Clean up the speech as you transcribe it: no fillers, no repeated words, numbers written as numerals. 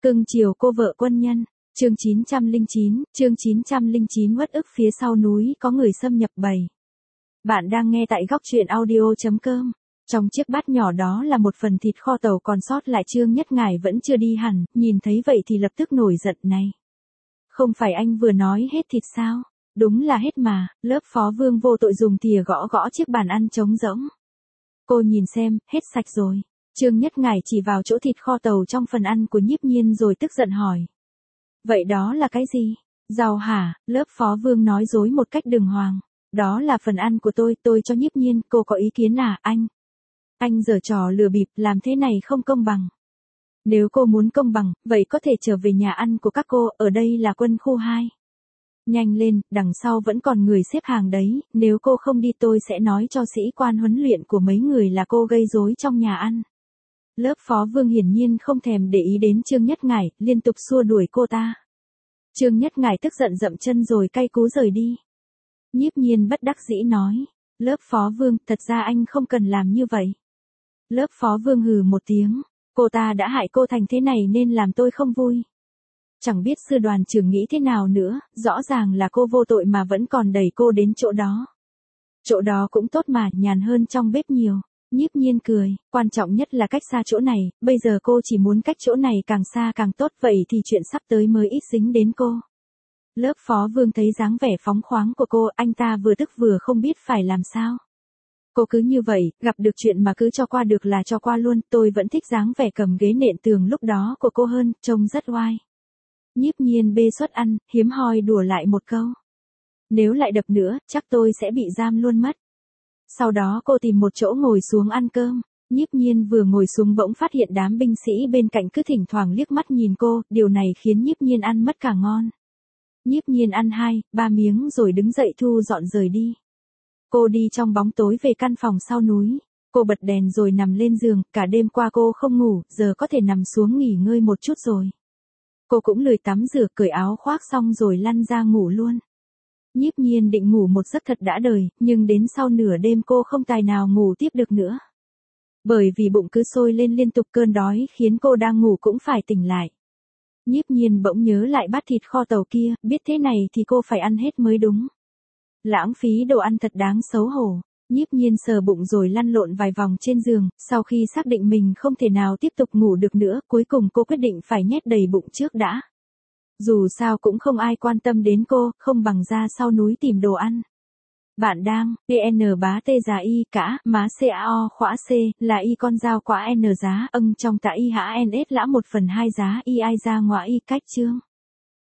Cưng chiều cô vợ quân nhân. Chương 909 uất ức phía sau núi có người xâm nhập bầy. Bạn đang nghe tại góc truyện audio.com. Trong chiếc bát nhỏ đó là một phần thịt kho tàu còn sót lại. Trương Nhất Ngải vẫn chưa đi hẳn, nhìn thấy vậy thì lập tức nổi giận này. Không phải anh vừa nói hết thịt sao? Đúng là hết mà. Lớp phó Vương vô tội dùng thìa gõ gõ chiếc bàn ăn trống rỗng. Cô nhìn xem, hết sạch rồi. Trương Nhất Ngải chỉ vào chỗ thịt kho tàu trong phần ăn của Nhiếp Nhiên rồi tức giận hỏi. Vậy đó là cái gì? Rau hả? Lớp phó Vương nói dối một cách đường hoàng. Đó là phần ăn của tôi cho Nhiếp Nhiên, cô có ý kiến à, anh? Anh giở trò lừa bịp, làm thế này không công bằng. Nếu cô muốn công bằng, vậy có thể trở về nhà ăn của các cô, ở đây là quân khu 2. Nhanh lên, đằng sau vẫn còn người xếp hàng đấy, nếu cô không đi tôi sẽ nói cho sĩ quan huấn luyện của mấy người là cô gây rối trong nhà ăn. Lớp phó Vương hiển nhiên không thèm để ý đến Trương Nhất Ngải, liên tục xua đuổi cô ta. Trương Nhất Ngải tức giận dậm chân rồi cay cú rời đi. Nhiếp Nhiên bất đắc dĩ nói. Lớp phó Vương, thật ra anh không cần làm như vậy. Lớp phó Vương hừ một tiếng. Cô ta đã hại cô thành thế này nên làm tôi không vui. Chẳng biết sư đoàn trưởng nghĩ thế nào nữa, rõ ràng là cô vô tội mà vẫn còn đẩy cô đến chỗ đó. Chỗ đó cũng tốt mà, nhàn hơn trong bếp nhiều. Nhiếp Nhiên cười, quan trọng nhất là cách xa chỗ này, bây giờ cô chỉ muốn cách chỗ này càng xa càng tốt, vậy thì chuyện sắp tới mới ít dính đến cô. Lớp phó Vương thấy dáng vẻ phóng khoáng của cô, anh ta vừa tức vừa không biết phải làm sao. Cô cứ như vậy, gặp được chuyện mà cứ cho qua được là cho qua luôn, tôi vẫn thích dáng vẻ cầm ghế nện tường lúc đó của cô hơn, trông rất oai. Nhiếp Nhiên bê suất ăn, hiếm hoi đùa lại một câu. Nếu lại đập nữa, chắc tôi sẽ bị giam luôn mất. Sau đó cô tìm một chỗ ngồi xuống ăn cơm. Nhiếp Nhiên vừa ngồi xuống bỗng phát hiện đám binh sĩ bên cạnh cứ thỉnh thoảng liếc mắt nhìn cô, điều này khiến Nhiếp Nhiên ăn mất cả ngon. Nhiếp Nhiên ăn 2-3 miếng rồi đứng dậy thu dọn rời đi. Cô đi trong bóng tối về căn phòng sau núi. Cô bật đèn rồi nằm lên giường, cả đêm qua cô không ngủ, giờ có thể nằm xuống nghỉ ngơi một chút rồi. Cô cũng lười tắm rửa, cởi áo khoác xong rồi lăn ra ngủ luôn. Nhiếp Nhiên định ngủ một giấc thật đã đời, nhưng đến sau nửa đêm cô không tài nào ngủ tiếp được nữa. Bởi vì bụng cứ sôi lên liên tục, cơn đói khiến cô đang ngủ cũng phải tỉnh lại. Nhiếp Nhiên bỗng nhớ lại bát thịt kho tàu kia, biết thế này thì cô phải ăn hết mới đúng. Lãng phí đồ ăn thật đáng xấu hổ. Nhiếp Nhiên sờ bụng rồi lăn lộn vài vòng trên giường, sau khi xác định mình không thể nào tiếp tục ngủ được nữa, cuối cùng cô quyết định phải nhét đầy bụng trước đã. Dù sao cũng không ai quan tâm đến cô, không bằng ra sau núi tìm đồ ăn. Bạn đang, PN bá tê giá y cả, má CAO khóa C, là y con dao quả N giá, trong tạ y hã NS lã 1/2 giá y ai ra ngọa y cách chương.